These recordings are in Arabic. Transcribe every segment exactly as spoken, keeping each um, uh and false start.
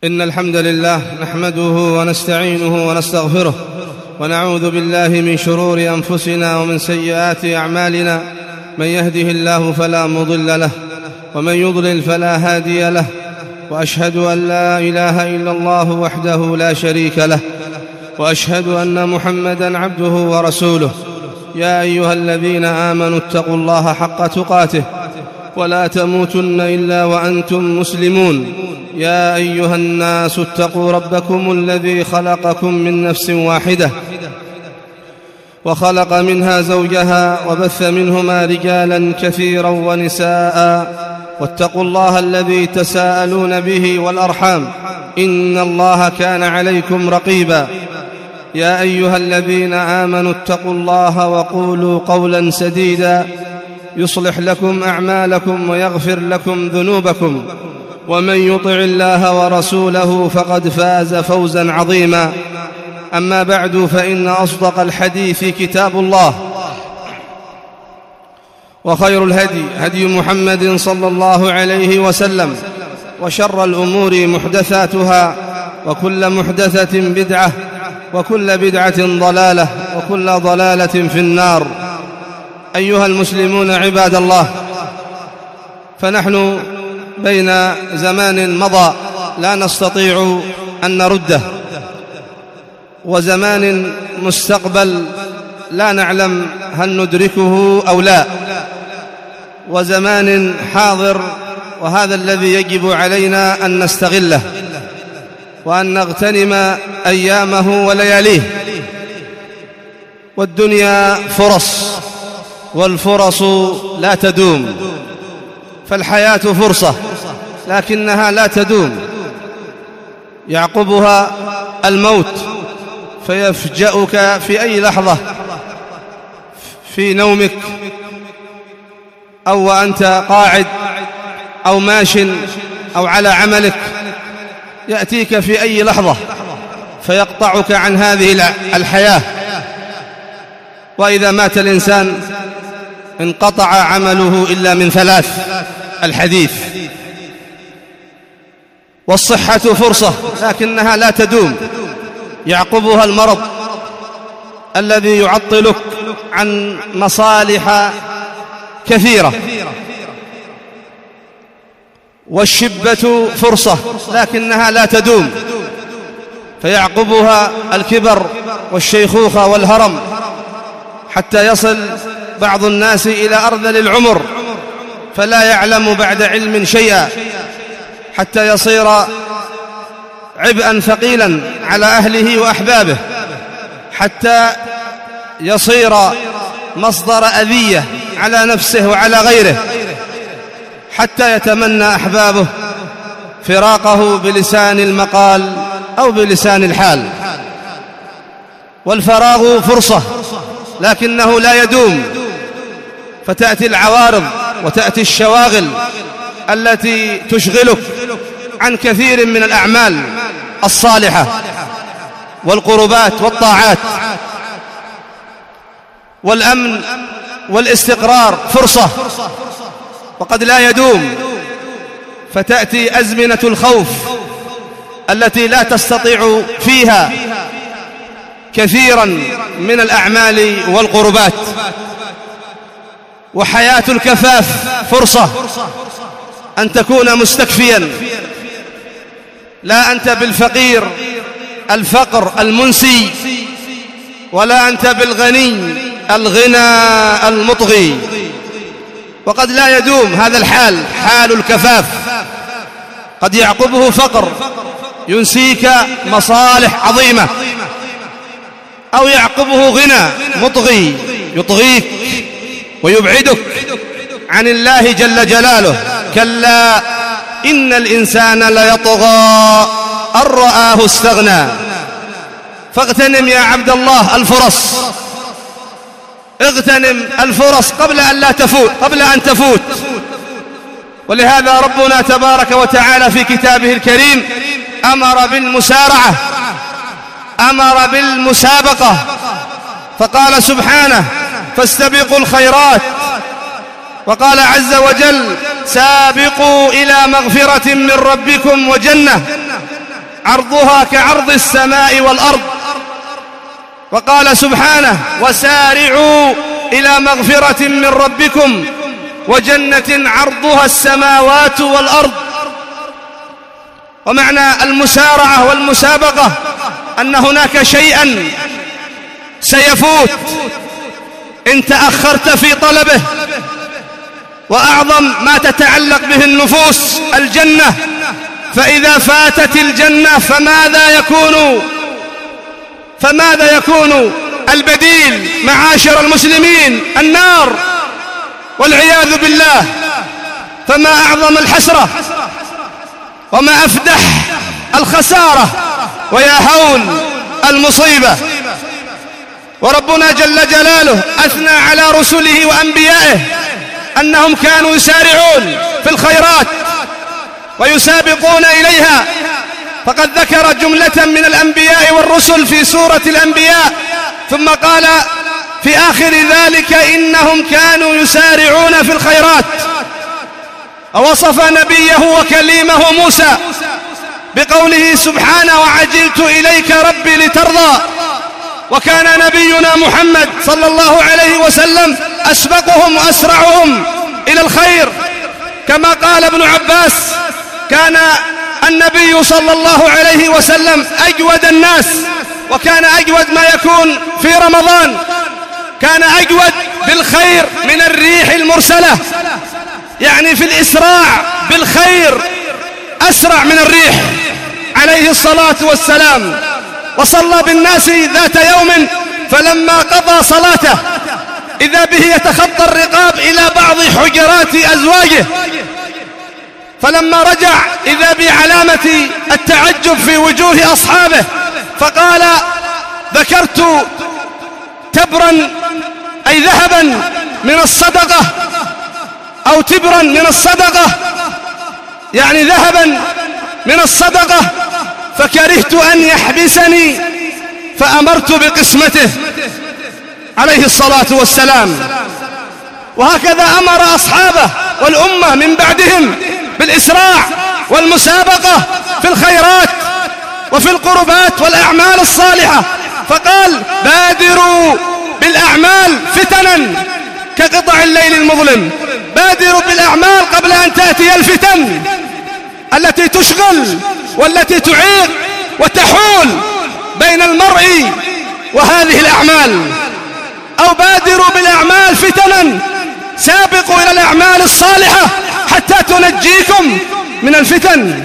إن الحمد لله نحمده ونستعينه ونستغفره ونعوذ بالله من شرور أنفسنا ومن سيئات أعمالنا. من يهده الله فلا مضل له ومن يضلل فلا هادي له، وأشهد أن لا إله إلا الله وحده لا شريك له، وأشهد أن محمدًا عبده ورسوله. يا أيها الذين آمنوا اتقوا الله حق تقاته ولا تموتن إلا وأنتم مسلمون. يا أيها الناس اتقوا ربكم الذي خلقكم من نفس واحدة وخلق منها زوجها وبث منهما رجالا كثيرا ونساء، واتقوا الله الذي تساءلون به والأرحام إن الله كان عليكم رقيبا. يا أيها الذين آمنوا اتقوا الله وقولوا قولا سديدا يصلح لكم أعمالكم ويغفر لكم ذنوبكم، ومن يطع الله ورسوله فقد فاز فوزا عظيما. أما بعد، فإن أصدق الحديث كتاب الله، وخير الهدي هدي محمد صلى الله عليه وسلم، وشر الأمور محدثاتها، وكل محدثة بدعة، وكل بدعة ضلالة، وكل ضلالة في النار. أيها المسلمون عباد الله، فنحن بين زمان مضى لا نستطيع أن نرده، وزمان مستقبل لا نعلم هل ندركه أو لا، وزمان حاضر، وهذا الذي يجب علينا أن نستغله وأن نغتنم أيامه ولياليه. والدنيا فرص، والفرص لا تدوم، فالحياة فرصة لكنها لا تدوم، يعقبها الموت فيفجأك في أي لحظة، في نومك أو وأنت قاعد أو ماش أو على عملك، يأتيك في أي لحظة فيقطعك عن هذه الحياة. وإذا مات الإنسان انقطع عمله إلا من ثلاث: الحديث، والصحة فرصة لكنها لا تدوم، يعقبها المرض الذي يعطلك عن مصالح كثيرة، والشبة فرصة لكنها لا تدوم، فيعقبها الكبر والشيخوخة والهرم، حتى يصل بعض الناس إلى أرذل العمر فلا يعلم بعد علم شيئا، حتى يصير عبئا ثقيلا على أهله وأحبابه، حتى يصير مصدر أذية على نفسه وعلى غيره، حتى يتمنى أحبابه فراقه بلسان المقال أو بلسان الحال. والفراغ فرصة لكنه لا يدوم، فتأتي العوارض وتأتي الشواغل التي تشغلك عن كثير من الأعمال الصالحة والقربات والطاعات. والأمن والاستقرار فرصة وقد لا يدوم، فتأتي أزمنة الخوف التي لا تستطيع فيها كثيرا من الأعمال والقربات. وحياة الكفاف فرصة، أن تكون مستكفيا، لا أنت بالفقير الفقر المنسي، ولا أنت بالغني الغنى المطغي. وقد لا يدوم هذا الحال، حال الكفاف، قد يعقبه فقر ينسيك مصالح عظيمة، أو يعقبه غنى مطغي يطغيك ويبعدك عن الله جل جلاله. كلا إن الإنسان ليطغى أن رآه استغنى. فاغتنم يا عبد الله الفرص، اغتنم الفرص قبل أن لا تفوت قبل أن تفوت. ولهذا ربنا تبارك وتعالى في كتابه الكريم أمر بالمسارعة، أمر بالمسابقة، فقال سبحانه: فاستبقوا الخيرات. وقال عز وجل: سابقوا إلى مغفرة من ربكم وجنة عرضها كعرض السماء والأرض. وقال سبحانه: وسارعوا إلى مغفرة من ربكم وجنة عرضها السماوات والأرض. ومعنى المسارعة والمسابقة أن هناك شيئا سيفوت إن تأخرت في طلبه، وأعظم ما تتعلق به النفوس الجنة، فإذا فاتت الجنة فماذا يكون فماذا يكون البديل معاشر المسلمين؟ النار والعياذ بالله. فما أعظم الحسرة وما أفدح الخسارة ويا هول المصيبة. وربنا جل جلاله أثنى على رسله وأنبيائه أنهم كانوا يسارعون في الخيرات ويسابقون إليها، فقد ذكر جملة من الأنبياء والرسل في سورة الأنبياء، ثم قال في آخر ذلك إنهم كانوا يسارعون في الخيرات. ووصف نبيه وكليمه موسى بقوله سبحانه: وعجلت إليك ربي لترضى. وكان نبينا محمد صلى الله عليه وسلم أسبقهم وأسرعهم إلى الخير، كما قال ابن عباس: كان النبي صلى الله عليه وسلم أجود الناس، وكان أجود ما يكون في رمضان، كان أجود بالخير من الريح المرسلة، يعني في الإسراع بالخير أسرع من الريح عليه الصلاة والسلام. وصلى بالناس ذات يوم، فلما قضى صلاته إذا به يتخطى الرقاب إلى بعض حجرات أزواجه، فلما رجع إذا بعلامة التعجب في وجوه أصحابه، فقال: ذكرت تبرا أي ذهبا من الصدقة أو تبرا من الصدقة، يعني ذهبا من الصدقة، فكرهت أن يحبسني فأمرت بقسمته عليه الصلاة والسلام. وهكذا أمر أصحابه والأمة من بعدهم بالإسراع والمسابقة في الخيرات وفي القربات والأعمال الصالحة، فقال: بادروا بالأعمال فتنا كقطع الليل المظلم. بادروا بالأعمال قبل أن تأتي الفتن التي تشغل والتي تعيق وتحول بين المرء وهذه الأعمال. أو بادروا بالأعمال فتنا، سابقوا إلى الأعمال الصالحة حتى تنجيكم من الفتن.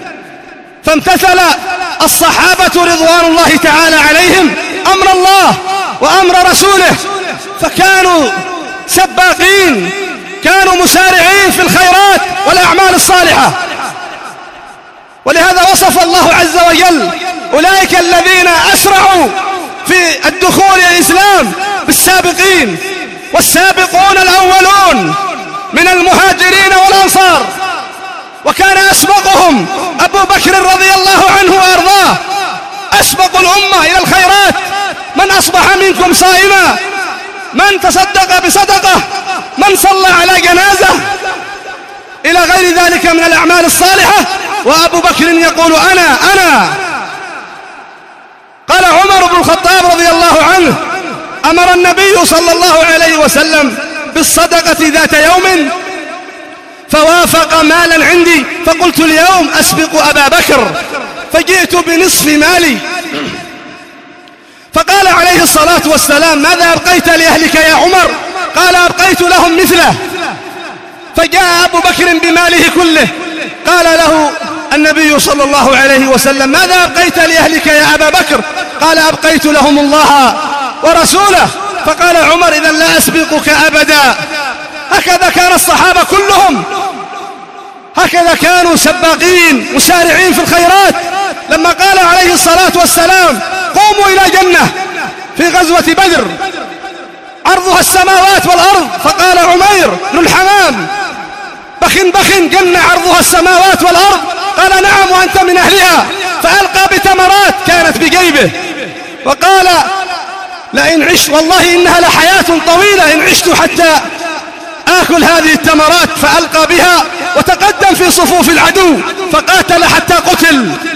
فامتثل الصحابة رضوان الله تعالى عليهم أمر الله وأمر رسوله، فكانوا سباقين، كانوا مسارعين في الخيرات والأعمال الصالحة. ولهذا وصف الله عز وجل أولئك الذين أسرعوا في الدخول إلى الإسلام بالسابقين. والسابقون الأولون من المهاجرين والأنصار، وكان أسبقهم أبو بكر رضي الله عنه وأرضاه، أسبق الأمة إلى الخيرات. من أصبح منكم صائما، من تصدق بصدقة، من صلى على جنازة، إلى غير ذلك من الأعمال الصالحة. وأبو بكر يقول: أنا أنا قال عمر بن الخطاب رضي الله عنه: أمر النبي صلى الله عليه وسلم بالصدقة ذات يوم، فوافق مالا عندي، فقلت اليوم أسبق أبا بكر، فجئت بنصف مالي. فقال عليه الصلاة والسلام: ماذا أبقيت لأهلك يا عمر؟ قال: أبقيت لهم مثله. فجاء أبو بكر بماله كله، قال له النبي صلى الله عليه وسلم: ماذا أبقيت لأهلك يا أبا بكر؟ قال: أبقيت لهم الله ورسوله. فقال عمر: إذن لا أسبقك أبدا. هكذا كان الصحابة كلهم، هكذا كانوا سباقين مسارعين في الخيرات. لما قال عليه الصلاة والسلام: قوموا إلى جنة في غزوة بدر عرضها السماوات والأرض، فقال عمير بن الحمام: بخ بخ جنة عرضها السماوات والأرض. قال: نعم وأنت من أهلها. فألقى بتمرات كانت بجيبه وقال: لئن عشت، والله إنها لحياة طويلة، إن عشت حتى آكل هذه التمرات. فألقى بها وتقدم في صفوف العدو فقاتل حتى قتل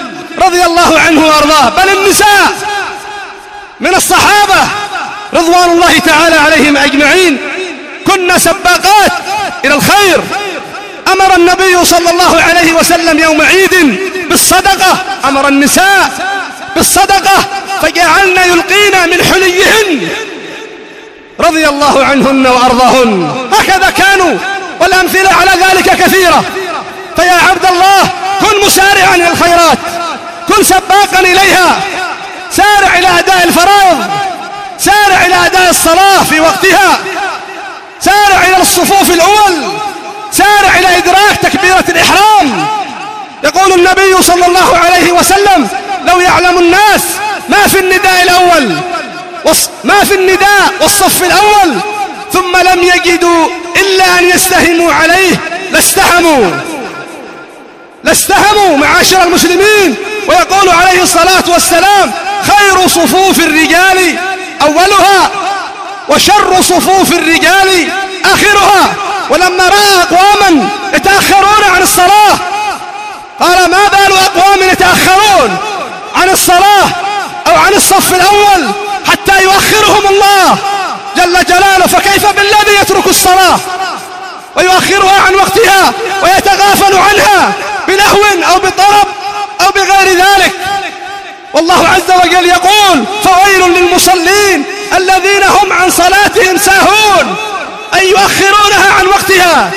رضي الله عنه وأرضاه، بل النساء من الصحابة رضوان الله تعالى عليهم أجمعين كن سباقات إلى الخير. أمر النبي صلى الله عليه وسلم يوم عيد بالصدقة، أمر النساء بالصدقة فجعلنا يلقين من حليهن رضي الله عنهن وأرضاهن. هكذا كانوا، والأمثلة على ذلك كثيرة. فيا عبد الله كن مسارعا إلى الخيرات، كن سباقا إليها، سارع إلى أداء الفرائض، سارع إلى أداء الصلاة في وقتها، سارع إلى الصفوف الأول، سارع إلى إدراك تكبيرة الإحرام. يقول النبي صلى الله عليه وسلم: لو يعلم الناس ما في النداء الأول ما في النداء والصف الأول ثم لم يجدوا إلا أن يستهموا عليه لاستهموا لاستهموا معاشر المسلمين. ويقول عليه الصلاة والسلام: خير صفوف الرجال أولها وشر صفوف الرجال آخرها. ولما رأى أقواما يتأخرون عن الصلاة قال: ما بال أقوام يتأخرون عن الصلاة أو عن الصف الأول حتى يؤخرهم الله جل جلاله، فكيف بالذي يترك الصلاة ويؤخرها عن وقتها ويتغافل عنها بلهو أو بطرب أو بغير ذلك. والله عز وجل يقول: فويل للمصلين الذين هم عن صلاتهم ساهون، أي يؤخرونها عن وقتها.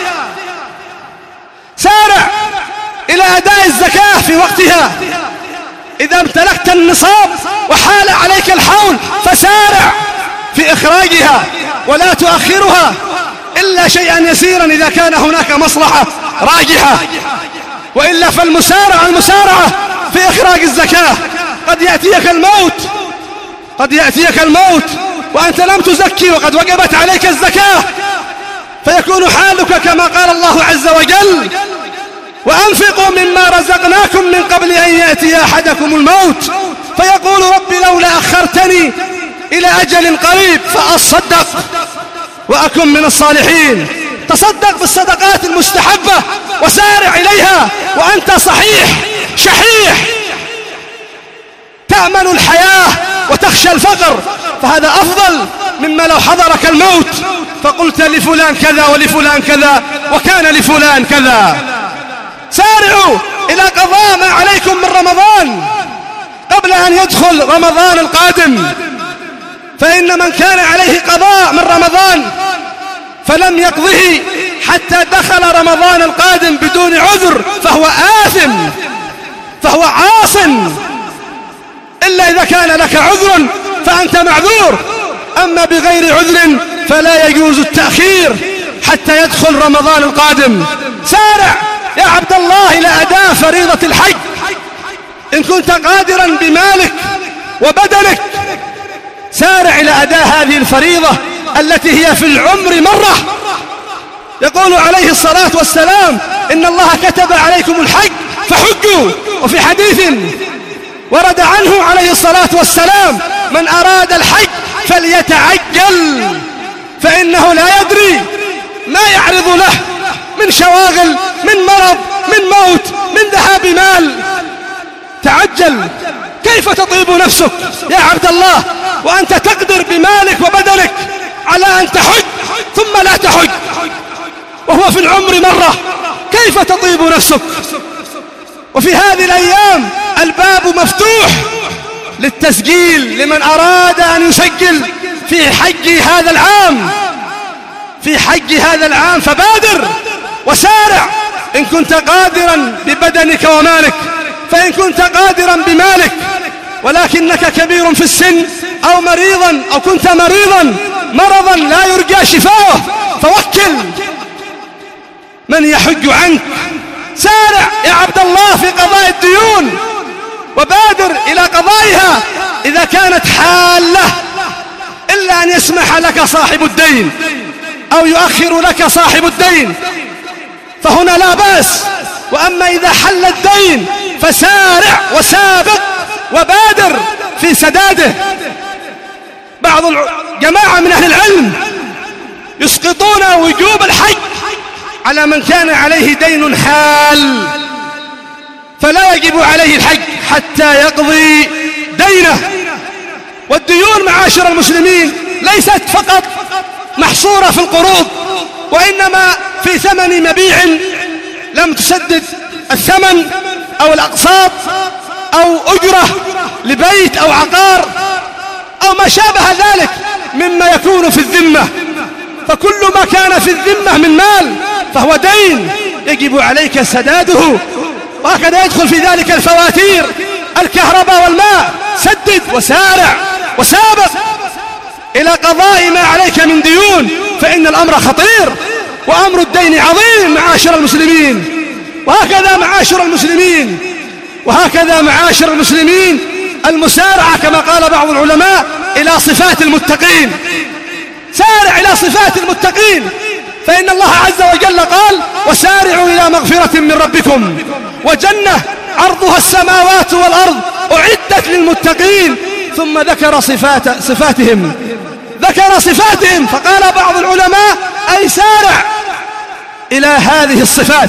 سارع إلى أداء الزكاة في وقتها. إذا امتلكت النصاب وحال عليك الحول فسارع في إخراجها ولا تؤخرها إلا شيئا يسيرا إذا كان هناك مصلحة راجحة، وإلا فالمسارعة المسارعة في إخراج الزكاة. قد يأتيك الموت قد يأتيك الموت وأنت لم تزكي وقد وجبت عليك الزكاة، فيكون حالك كما قال الله عز وجل: وأنفقوا مما رزقناكم من قبل أن يأتي أحدكم الموت فيقول رب لولا أخرتني إلى أجل قريب فأصدق وأكن من الصالحين. تصدق بالصدقات المستحبة وسارع إليها وأنت صحيح شحيح، تأمل الحياة وتخشى الفقر، فهذا أفضل مما لو حضرك الموت فقلت لفلان كذا ولفلان كذا وكان لفلان كذا. سارعوا إلى قضاء ما عليكم من رمضان قبل أن يدخل رمضان القادم، فإن من كان عليه قضاء من رمضان فلم يقضه حتى دخل رمضان القادم بدون عذر فهو آثم، فهو عاص، إلا إذا كان لك عذر فأنت معذور، أما بغير عذر فلا يجوز التأخير حتى يدخل رمضان القادم. سارع يا عبد الله إلى أداء فريضة الحج إن كنت قادرا بمالك وبدنك. سارع إلى أداء هذه الفريضة التي هي في العمر مرة. يقول عليه الصلاة والسلام: إن الله كتب عليكم الحج فحجوا. وفي حديث ورد عنه عليه الصلاة والسلام: من أراد الحج فليتعجل فإنه لا يدري ما يعرض له من شواغل، من مرض، من موت، من ذهاب مال. تعجل. كيف تطيب نفسك يا عبد الله وأنت تقدر بمالك وبدنك على أن تحج ثم لا تحج وهو في العمر مرة؟ كيف تطيب نفسك؟ وفي هذه الأيام الباب مفتوح للتسجيل لمن أراد أن يسجل في حج هذا العام في حج هذا العام فبادر وسارع إن كنت قادرا ببدنك ومالك. فإن كنت قادرا بمالك ولكنك كبير في السن أو مريضا أو كنت مريضا مرضا لا يرجى شفاؤه فوكل من يحج عنك. سارع يا عبد الله في قضاء الديون وبادر إلى قضائها إذا كانت حالة، إلا أن يسمح لك صاحب الدين أو يؤخر لك صاحب الدين فهنا لا بأس. وأما إذا حل الدين فسارع وسابق وبادر في سداده. بعض الجماعة من أهل العلم يسقطون وجوب الحج على من كان عليه دين حال، فلا يجب عليه الحج حتى يقضي دينه. والديون معاشر المسلمين ليست فقط محصورة في القروض، وإنما في ثمن مبيع لم تسدد الثمن، أو الأقساط، أو أجرة لبيت أو عقار، أو ما شابه ذلك مما يكون في الذمة. فكل ما كان في الذمة من مال فهو دين يجب عليك سداده. وهكذا يدخل في ذلك الفواتير، الكهرباء والماء، سدد وسارع وسابق إلى قضاء ما عليك من ديون، فإن الأمر خطير وأمر الدين عظيم معاشر المسلمين. وهكذا معاشر المسلمين وهكذا معاشر المسلمين المسارعة كما قال بعض العلماء إلى صفات المتقين. سارع إلى صفات المتقين، فإن الله عز وجل قال: وسارعوا إلى مغفرة من ربكم وجنة عرضها السماوات والأرض أعدت للمتقين. ثم ذكر صفات صفاتهم ذكر صفاتهم فقال بعض العلماء: أي سارع إلى هذه الصفات،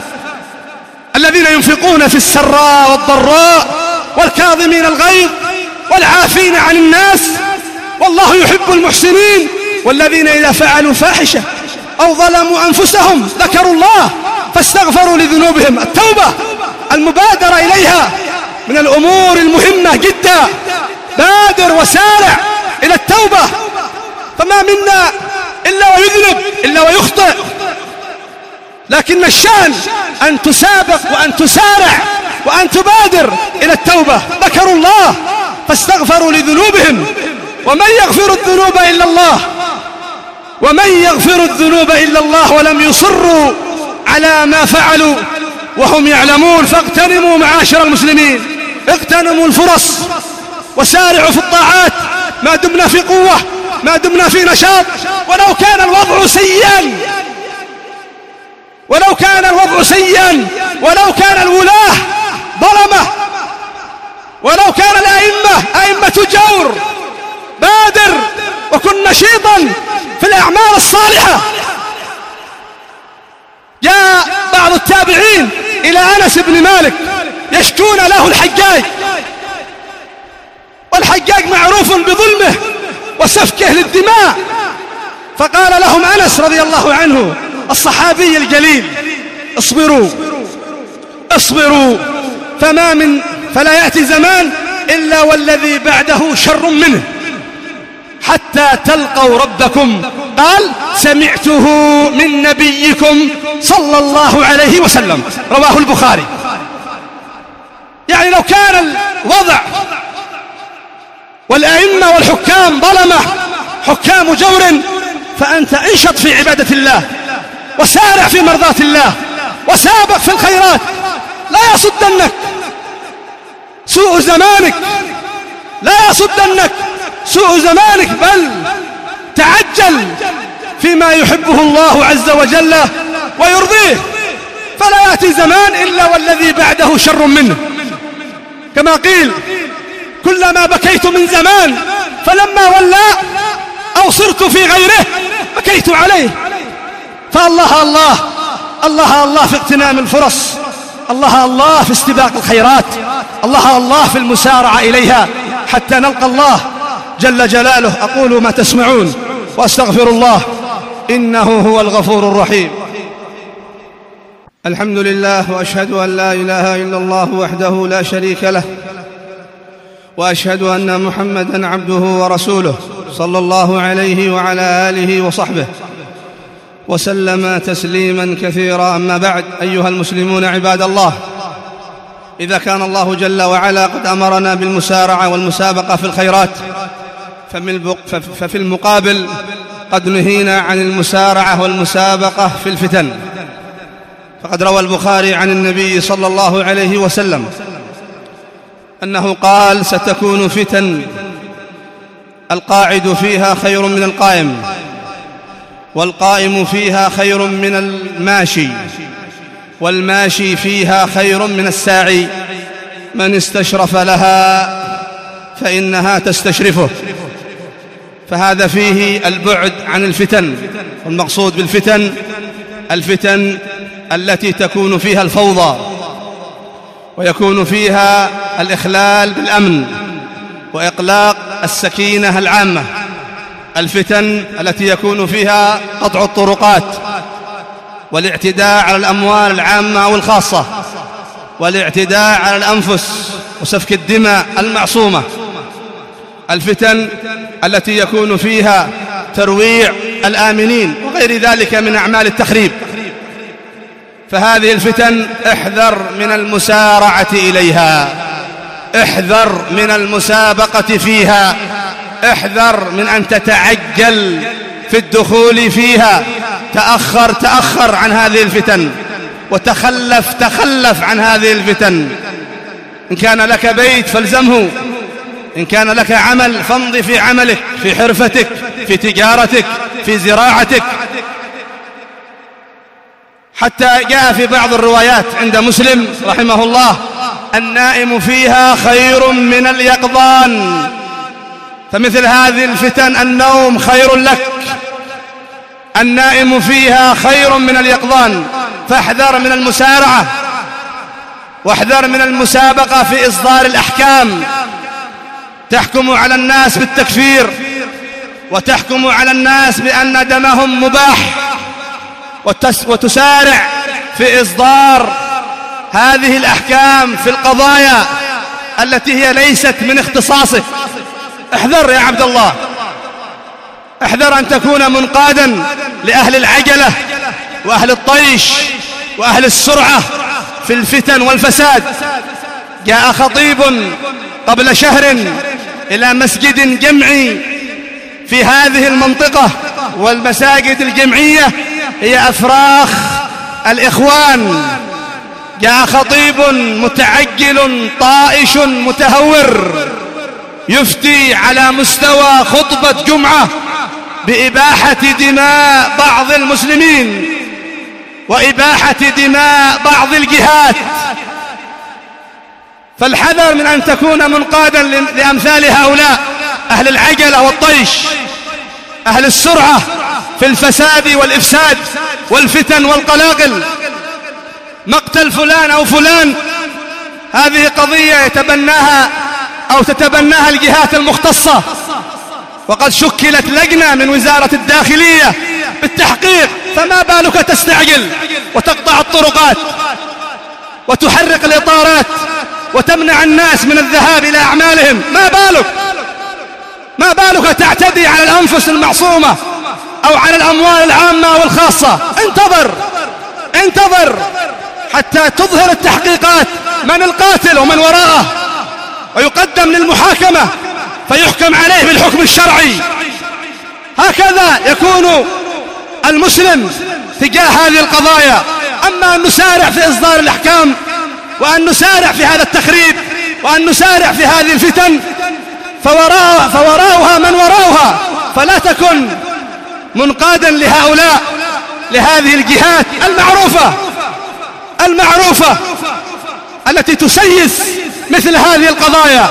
الذين ينفقون في السراء والضراء والكاظمين الغيظ والعافين عن الناس والله يحب المحسنين، والذين إذا فعلوا فاحشة أو ظلموا أنفسهم ذكروا الله فاستغفروا لذنوبهم. التوبة المبادرة إليها من الأمور المهمة جدا. بادر وسارع إلى التوبة، فما منا إلا ويذنب إلا ويخطئ، لكن الشأن أن تسابق وأن تسارع وأن تبادر إلى التوبة. ذكروا الله فاستغفروا لذنوبهم، ومن يغفر الذنوب إلا الله ومن يغفر الذنوب إلا الله ولم يصروا على ما فعلوا وهم يعلمون. فاغتنموا معاشر المسلمين، اغتنموا الفرص وسارعوا في الطاعات ما دمنا في قوة، ما دمنا في نشاط. ولو كان الوضع سيئا ولو كان الوضع سيئا ولو كان الولاة ظلمة، ولو كان الأئمة أئمة جور، بادر وكن نشيطا في الأعمال الصالحة. جاء بعض التابعين إلى أنس بن مالك يشكون له الحجاج، والحجاج معروف بظلمه وسفكه للدماء، فقال لهم أنس رضي الله عنه الصحابي الجليل: اصبروا اصبروا فما من فلا يأتي زمان إلا والذي بعده شر منه حتى تلقوا ربكم. قال: سمعته من نبيكم صلى الله عليه وسلم. رواه البخاري. يعني لو كان الوضع والأئمة والحكام ظلمة، حكام جور، فأنت انشط في عبادة الله وسارع في مرضاة الله وسابق في الخيرات. لا يصدنك سوء زمانك لا يصدنك سوء زمانك بل تعجل فيما يحبه الله عز وجل ويرضيه، فلا يأتي زمان إلا والذي بعده شر منه. كما قيل: كلما بكيت من زمان فلما ولى أو صرت في غيره بكيت عليه. فالله الله الله الله في اغتنام الفرص، الله الله في استباق الخيرات، الله الله في المسارعة إليها حتى نلقى الله جل جلاله. أقول ما تسمعون وأستغفر الله إنه هو الغفور الرحيم. الحمد لله، وأشهد أن لا إله إلا الله وحده لا شريك له، وأشهد أن محمدًا عبده ورسوله صلى الله عليه وعلى آله وصحبه وسلم تسليماً كثيرا. أما بعد، أيها المسلمون عباد الله، إذا كان الله جل وعلا قد أمرنا بالمسارعة والمسابقة في الخيرات، ففي المقابل قد نهينا عن المسارعة والمسابقة في الفتن. فقد روى البخاري عن النبي صلى الله عليه وسلم أنه قال: ستكون فتن القاعد فيها خير من القائم، والقائم فيها خير من الماشي، والماشي فيها خير من الساعي. من استشرف لها فإنها تستشرفه. فهذا فيه البعد عن الفتن، والمقصود بالفتن الفتن التي تكون فيها الفوضى ويكون فيها الإخلال بالأمن وإقلاق السكينة العامة. الفتن التي يكون فيها قطع الطرقات والاعتداء على الأموال العامة والخاصة والاعتداء على الأنفس وسفك الدماء المعصومة. الفتن التي يكون فيها ترويع الآمنين وغير ذلك من أعمال التخريب. فهذه الفتن احذر من المسارعة إليها، احذر من المسابقة فيها، احذر من أن تتعجل في الدخول فيها. تأخر تأخر عن هذه الفتن، وتخلف تخلف عن هذه الفتن. إن كان لك بيت فالزمه، إن كان لك عمل فامض في عملك، في حرفتك، في تجارتك، في زراعتك. حتى جاء في بعض الروايات عند مسلم رحمه الله: النائم فيها خير من اليقظان. فمثل هذه الفتن النوم خير لك، النائم فيها خير من اليقظان. فاحذر من المسارعة، واحذر من المسابقة في إصدار الأحكام. تحكم على الناس بالتكفير، وتحكم على الناس بأن دمهم مباح، وتسارع في إصدار هذه الأحكام في القضايا التي هي ليست من اختصاصك. احذر يا عبد الله، احذر أن تكون منقادا لأهل العجلة وأهل الطيش وأهل السرعة في الفتن والفساد. جاء خطيب قبل شهر إلى مسجد جمعي في هذه المنطقة، والمساجد الجمعية هي أفراخ الإخوان. جاء خطيب متعجل طائش متهور يفتي على مستوى خطبة جمعة بإباحة دماء بعض المسلمين وإباحة دماء بعض الجهات. فالحذر من أن تكون منقادا لأمثال هؤلاء أهل العجلة والطيش، أهل السرعة في الفساد والإفساد والفتن والقلاقل. مقتل فلان أو فلان هذه قضية يتبناها أو تتبناها الجهات المختصة، وقد شكلت لجنة من وزارة الداخلية بالتحقيق. فما بالك تستعجل وتقطع الطرقات وتحرق الإطارات وتمنع الناس من الذهاب إلى أعمالهم؟ ما بالك ما بالك تعتدي على الأنفس المعصومة أو على الأموال العامة والخاصة؟ انتظر انتظر حتى تظهر التحقيقات من القاتل ومن وراءه، ويقدم للمحاكمة فيحكم عليه بالحكم الشرعي. هكذا يكون المسلم تجاه هذه القضايا. أما أن نسارع في إصدار الأحكام، وأن نسارع في هذا التخريب، وأن نسارع في هذه الفتن، فوراء فوراءها من وراءها. فلا تكن منقادا لهؤلاء، لهذه الجهات المعروفة المعروفة التي تسيس مثل هذه القضايا.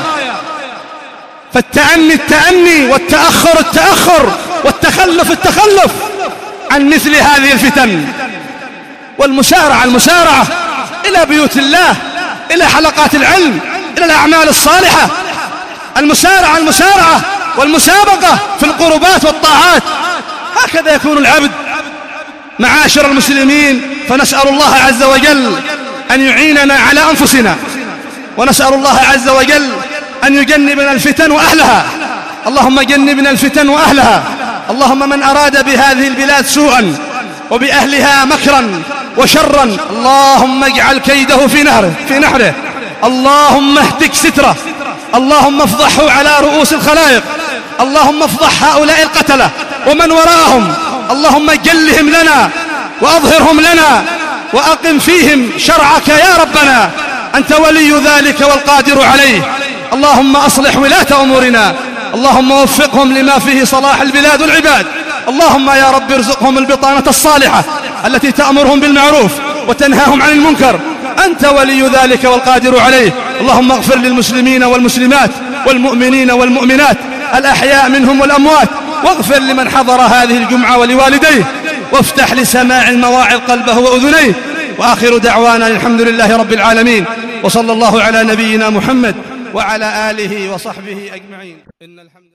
فالتأني التأني، والتأخر التأخر، والتخلف التخلف عن مثل هذه الفتن. والمسارعة المسارعة إلى بيوت الله، إلى حلقات العلم، إلى الأعمال الصالحة. المسارعة المسارعة والمسابقة في القربات والطاعات. هكذا يكون العبد. معاشر المسلمين، فنسأل الله عز وجل أن يعيننا على أنفسنا، ونسأل الله عز وجل أن يجنبنا الفتن وأهلها. اللهم جنبنا الفتن وأهلها. اللهم من أراد بهذه البلاد سوءا وبأهلها مكرا وشرا، اللهم اجعل كيده في نهره في نحره. اللهم اهتك ستره. اللهم افضحه على رؤوس الخلائق. اللهم افضح هؤلاء القتلة ومن وراءهم. اللهم جلهم لنا وأظهرهم لنا، وأقم فيهم شرعك يا ربنا. أنت ولي ذلك والقادر عليه. اللهم أصلح ولاة أمورنا. اللهم وفقهم لما فيه صلاح البلاد والعباد. اللهم يا رب ارزقهم البطانة الصالحة التي تأمرهم بالمعروف وتنهاهم عن المنكر. أنت ولي ذلك والقادر عليه. اللهم اغفر للمسلمين والمسلمات والمؤمنين والمؤمنات الأحياء منهم والأموات، واغفر لمن حضر هذه الجمعة ولوالديه، وافتح لسماع المواعظ قلبه وأذنيه. وآخر دعوانا الحمد لله رب العالمين، وصلى الله على نبينا محمد وعلى آله وصحبه أجمعين. إن الحمد